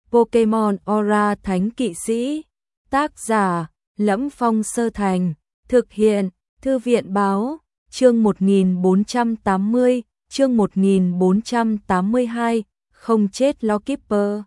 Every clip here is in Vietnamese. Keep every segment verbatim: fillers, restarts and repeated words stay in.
Pokemon Aura Thánh Kỵ Sĩ. Tác giả: Lẫm Phong Sơ Thành. Thực hiện: Thư viện Báo. Chương một nghìn bốn trăm tám mươi, chương một nghìn bốn trăm tám mươi hai, không chết Lockkeeper.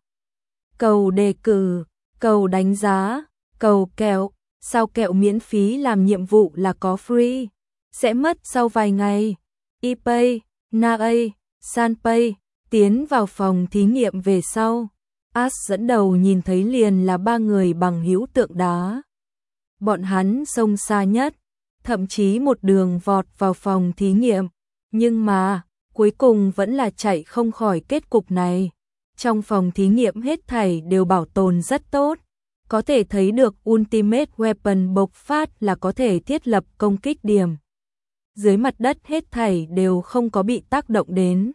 Cầu đề cử, cầu đánh giá, cầu kẹo, sao kẹo miễn phí làm nhiệm vụ là có free, sẽ mất sau vài ngày. ePay, Naay, Sanpay, tiến vào phòng thí nghiệm về sau. Ash dẫn đầu nhìn thấy liền là ba người bằng hữu tượng đá. Bọn hắn xông xa nhất, thậm chí một đường vọt vào phòng thí nghiệm, nhưng mà cuối cùng vẫn là chạy không khỏi kết cục này. Trong phòng thí nghiệm hết thảy đều bảo tồn rất tốt, có thể thấy được Ultimate Weapon bộc phát là có thể thiết lập công kích điểm. Dưới mặt đất hết thảy đều không có bị tác động đến.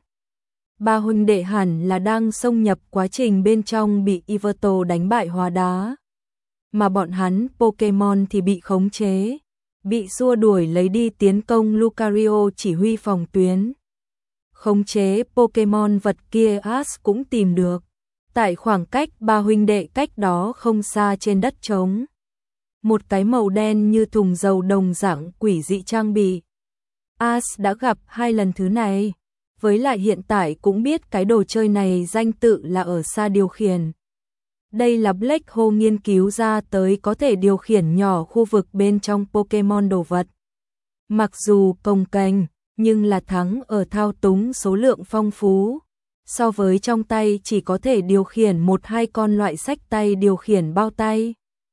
Ba huynh đệ hẳn là đang xông nhập quá trình bên trong bị Yveltal đánh bại hóa đá. Mà bọn hắn Pokemon thì bị khống chế, bị xua đuổi lấy đi tiến công Lucario chỉ huy phòng tuyến. Khống chế Pokemon vật kia Ash cũng tìm được, tại khoảng cách ba huynh đệ cách đó không xa trên đất trống. Một cái màu đen như thùng dầu đồng dạng quỷ dị trang bị. Ash đã gặp hai lần thứ này, với lại hiện tại cũng biết cái đồ chơi này danh tự là ở xa điều khiển. Đây là Black Hole nghiên cứu ra tới có thể điều khiển nhỏ khu vực bên trong Pokemon đồ vật. Mặc dù cồng kềnh, nhưng là thắng ở thao túng số lượng phong phú. So với trong tay chỉ có thể điều khiển một hai con loại sách tay điều khiển bao tay.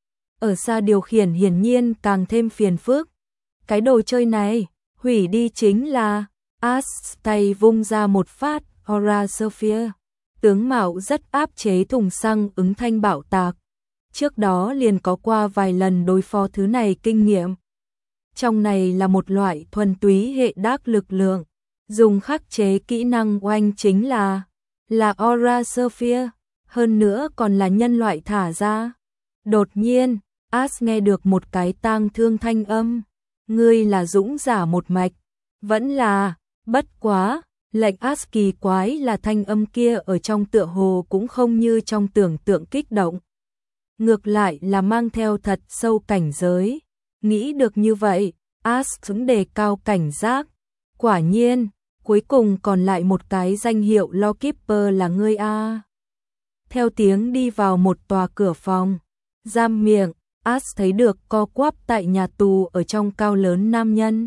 Ở xa điều khiển hiển nhiên càng thêm phiền phức. Cái đồ chơi này, hủy đi chính là Ash tay vung ra một phát Aura Sphere. Tướng mạo rất áp chế thùng xăng ứng thanh bạo tạc. Trước đó liền có qua vài lần đối phó thứ này kinh nghiệm. Trong này là một loại thuần túy hệ đác lực lượng, dùng khắc chế kỹ năng oanh chính là là Aura Sphere, hơn nữa còn là nhân loại thả ra. Đột nhiên, Ash nghe được một cái tang thương thanh âm. Ngươi là dũng giả một mạch, vẫn là, bất quá. Lệnh Ash kỳ quái là thanh âm kia ở trong tựa hồ cũng không như trong tưởng tượng kích động. Ngược lại là mang theo thật sâu cảnh giới. Nghĩ được như vậy, Ash cũng đề cao cảnh giác. Quả nhiên, cuối cùng còn lại một cái danh hiệu Lockkeeper là ngươi a. Theo tiếng đi vào một tòa cửa phòng, giam miệng, Ash thấy được co quắp tại nhà tù ở trong cao lớn nam nhân.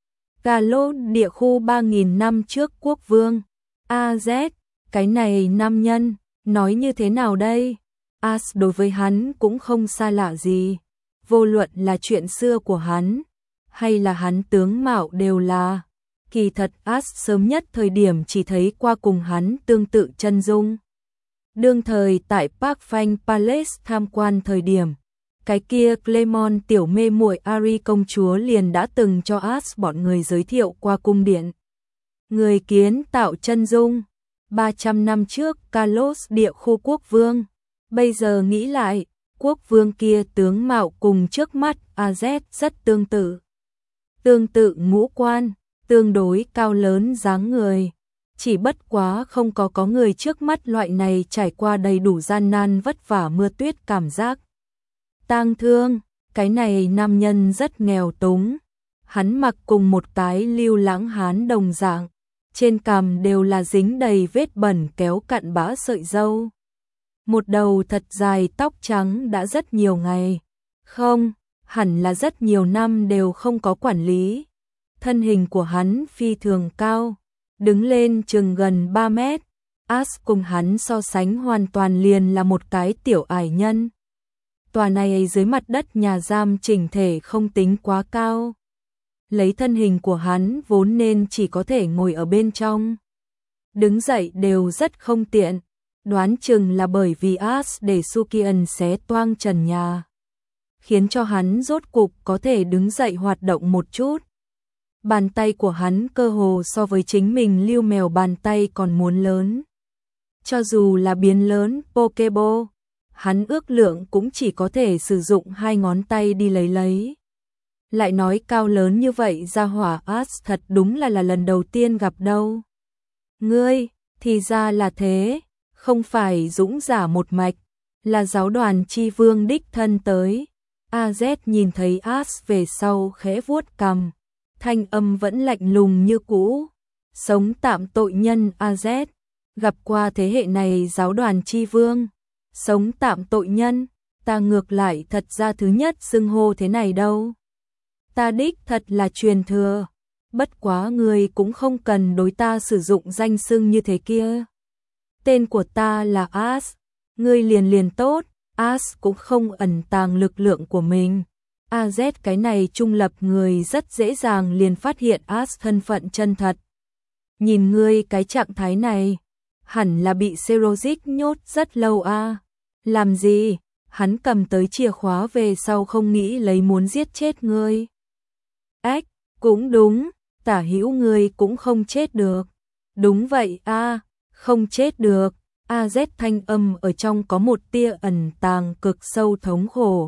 Gà lô địa khu ba nghìn năm trước quốc vương. a zét, cái này nam nhân, nói như thế nào đây? Ash đối với hắn cũng không xa lạ gì. Vô luận là chuyện xưa của hắn, hay là hắn tướng mạo đều là. Kỳ thật Ash sớm nhất thời điểm chỉ thấy qua cùng hắn tương tự chân dung. Đương thời tại Park Phanh Palace tham quan thời điểm, cái kia Clemon tiểu mê muội Ari công chúa liền đã từng cho Ash bọn người giới thiệu qua cung điện. Người kiến tạo chân dung, ba trăm năm trước Kalos địa khu quốc vương. Bây giờ nghĩ lại, quốc vương kia tướng mạo cùng trước mắt a zét rất tương tự. Tương tự ngũ quan, tương đối cao lớn dáng người. Chỉ bất quá không có có người trước mắt loại này trải qua đầy đủ gian nan vất vả mưa tuyết cảm giác. Tang thương, cái này nam nhân rất nghèo túng. Hắn mặc cùng một cái lưu lãng hán đồng dạng, trên cằm đều là dính đầy vết bẩn kéo cặn bã sợi râu. Một đầu thật dài tóc trắng đã rất nhiều ngày, không, hẳn là rất nhiều năm đều không có quản lý. Thân hình của hắn phi thường cao, đứng lên chừng gần ba mét. Ash cùng hắn so sánh hoàn toàn liền là một cái tiểu ải nhân. Tòa này dưới mặt đất nhà giam chỉnh thể không tính quá cao. Lấy thân hình của hắn vốn nên chỉ có thể ngồi ở bên trong. Đứng dậy đều rất không tiện. Đoán chừng là bởi vì Ash để Sukian xé toang trần nhà, khiến cho hắn rốt cục có thể đứng dậy hoạt động một chút. Bàn tay của hắn cơ hồ so với chính mình lưu mèo bàn tay còn muốn lớn. Cho dù là biến lớn Pokeball, hắn ước lượng cũng chỉ có thể sử dụng hai ngón tay đi lấy lấy. Lại nói cao lớn như vậy ra hỏa Ash thật đúng là là lần đầu tiên gặp đâu. Ngươi, thì ra là thế, không phải dũng giả một mạch, là giáo đoàn chi vương đích thân tới. a zét nhìn thấy As về sau khẽ vuốt cằm, thanh âm vẫn lạnh lùng như cũ. Sống tạm tội nhân a zét, gặp qua thế hệ này giáo đoàn chi vương. Sống tạm tội nhân, ta ngược lại thật ra thứ nhất xưng hô thế này đâu. Ta đích thật là truyền thừa, bất quá người cũng không cần đối ta sử dụng danh xưng như thế kia. Tên của ta là As, ngươi liền liền tốt. As cũng không ẩn tàng lực lượng của mình. a zét cái này trung lập người rất dễ dàng liền phát hiện As thân phận chân thật. Nhìn ngươi cái trạng thái này, hẳn là bị Serozik nhốt rất lâu a. À. Làm gì? Hắn cầm tới chìa khóa về sau không nghĩ lấy muốn giết chết ngươi. Ách, cũng đúng, tả hữu ngươi cũng không chết được. Đúng vậy a, à, không chết được. a zét thanh âm ở trong có một tia ẩn tàng cực sâu thống khổ.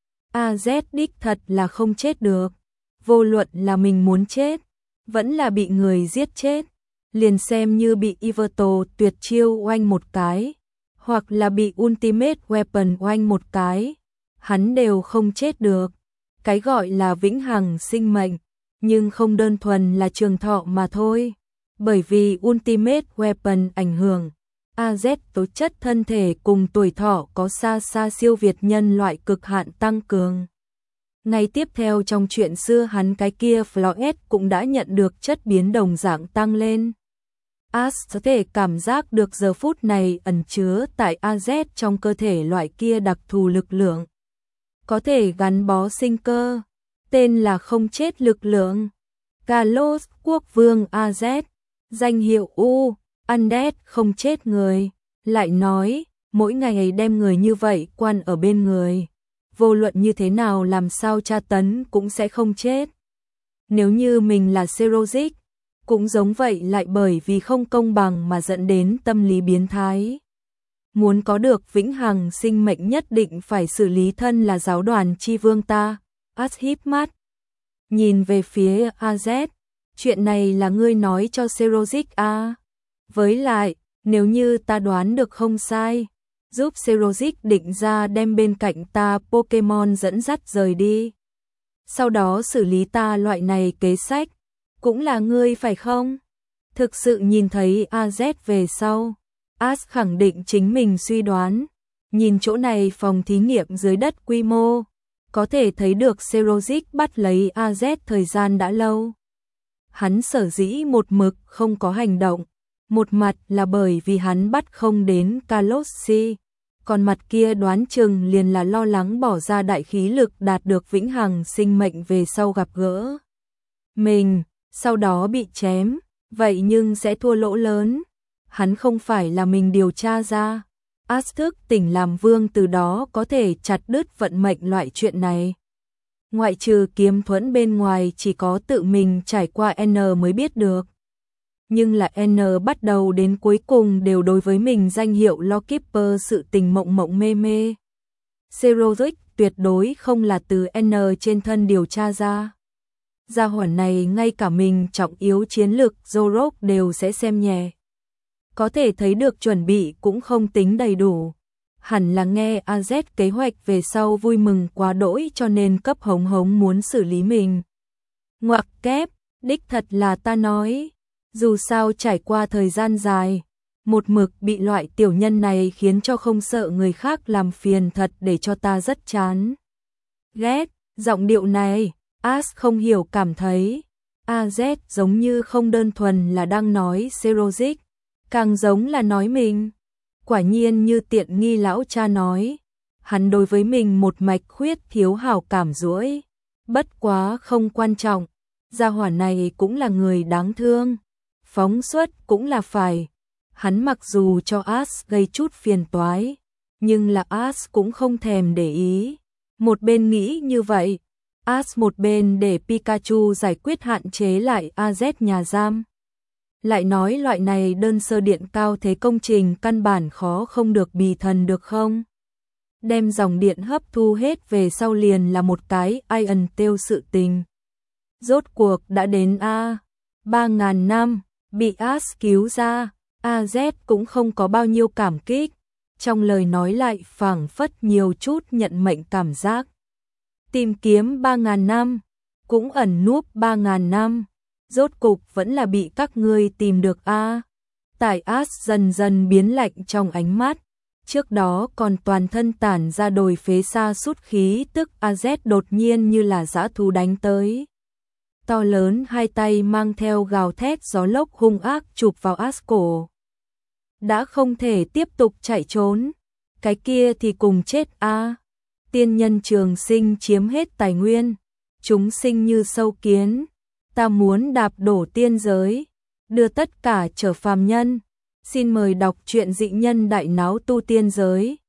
a zét đích thật là không chết được. Vô luận là mình muốn chết, vẫn là bị người giết chết. Liền xem như bị Iverto tuyệt chiêu oanh một cái, hoặc là bị Ultimate Weapon oanh một cái, hắn đều không chết được. Cái gọi là vĩnh hằng sinh mệnh, nhưng không đơn thuần là trường thọ mà thôi. Bởi vì Ultimate Weapon ảnh hưởng, a zét tố chất thân thể cùng tuổi thọ có xa xa siêu việt nhân loại cực hạn tăng cường. Ngay tiếp theo trong chuyện xưa hắn cái kia Floyd cũng đã nhận được chất biến đồng dạng tăng lên. As có thể cảm giác được giờ phút này ẩn chứa tại a zét trong cơ thể loại kia đặc thù lực lượng. Có thể gắn bó sinh cơ, tên là không chết lực lượng. Kalos quốc vương a zét, danh hiệu U, Undead không chết người, lại nói, mỗi ngày đem người như vậy quan ở bên người. Vô luận như thế nào làm sao tra tấn cũng sẽ không chết. Nếu như mình là Serozik, cũng giống vậy lại bởi vì không công bằng mà dẫn đến tâm lý biến thái. Muốn có được vĩnh hằng sinh mệnh nhất định phải xử lý thân là giáo đoàn chi vương ta. As híp mắt, nhìn về phía a zét, chuyện này là ngươi nói cho Serozik a. Với lại, nếu như ta đoán được không sai, giúp Serozik định ra đem bên cạnh ta Pokemon dẫn dắt rời đi. Sau đó xử lý ta loại này kế sách, cũng là ngươi phải không? Thực sự nhìn thấy a zét về sau, As khẳng định chính mình suy đoán. Nhìn chỗ này phòng thí nghiệm dưới đất quy mô, có thể thấy được Serozik bắt lấy a zét thời gian đã lâu. Hắn sở dĩ một mực không có hành động, một mặt là bởi vì hắn bắt không đến Kalossi, còn mặt kia đoán chừng liền là lo lắng bỏ ra đại khí lực đạt được vĩnh hằng sinh mệnh về sau gặp gỡ mình, sau đó bị chém, vậy nhưng sẽ thua lỗ lớn. Hắn không phải là mình điều tra ra. As thức tỉnh làm vương từ đó có thể chặt đứt vận mệnh loại chuyện này. Ngoại trừ kiếm thuẫn bên ngoài chỉ có tự mình trải qua N mới biết được. Nhưng là N bắt đầu đến cuối cùng đều đối với mình danh hiệu Lawkeeper sự tình mộng mộng mê mê. Serozik tuyệt đối không là từ N trên thân điều tra ra. Gia hỏa này ngay cả mình trọng yếu chiến lược Zorok đều sẽ xem nhẹ. Có thể thấy được chuẩn bị cũng không tính đầy đủ. Hẳn là nghe a zét kế hoạch về sau vui mừng quá đỗi cho nên cấp hống hống muốn xử lý mình. Ngoặc kép, đích thật là ta nói. Dù sao trải qua thời gian dài, một mực bị loại tiểu nhân này khiến cho không sợ người khác làm phiền thật để cho ta rất chán. Ghét, giọng điệu này, As không hiểu cảm thấy. a zét giống như không đơn thuần là đang nói Serozik, càng giống là nói mình. Quả nhiên như tiện nghi lão cha nói, hắn đối với mình một mạch khuyết thiếu hảo cảm rũi. Bất quá không quan trọng, gia hỏa này cũng là người đáng thương. Phóng xuất cũng là phải. Hắn mặc dù cho As gây chút phiền toái, nhưng là As cũng không thèm để ý. Một bên nghĩ như vậy, As một bên để Pikachu giải quyết hạn chế lại a zét nhà giam. Lại nói loại này đơn sơ điện cao thế công trình căn bản khó không được bì thần được không? Đem dòng điện hấp thu hết về sau liền là một cái Iron Tail sự tình. Rốt cuộc đã đến A. ba ngàn năm, bị As cứu ra, a dét cũng không có bao nhiêu cảm kích, trong lời nói lại phảng phất nhiều chút nhận mệnh cảm giác. Tìm kiếm ba ngàn năm, cũng ẩn núp ba ngàn năm, rốt cục vẫn là bị các ngươi tìm được a. Tài Ác dần dần biến lạnh trong ánh mắt, trước đó còn toàn thân tản ra đồi phế sa sút khí tức a dét đột nhiên như là dã thú đánh tới. To lớn hai tay mang theo gào thét gió lốc hung ác chụp vào Ác cổ. Đã không thể tiếp tục chạy trốn, cái kia thì cùng chết a. Tiên nhân trường sinh chiếm hết tài nguyên, chúng sinh như sâu kiến, ta muốn đạp đổ tiên giới, đưa tất cả trở phàm nhân. Xin mời đọc truyện Dị Nhân Đại Náo Tu Tiên Giới.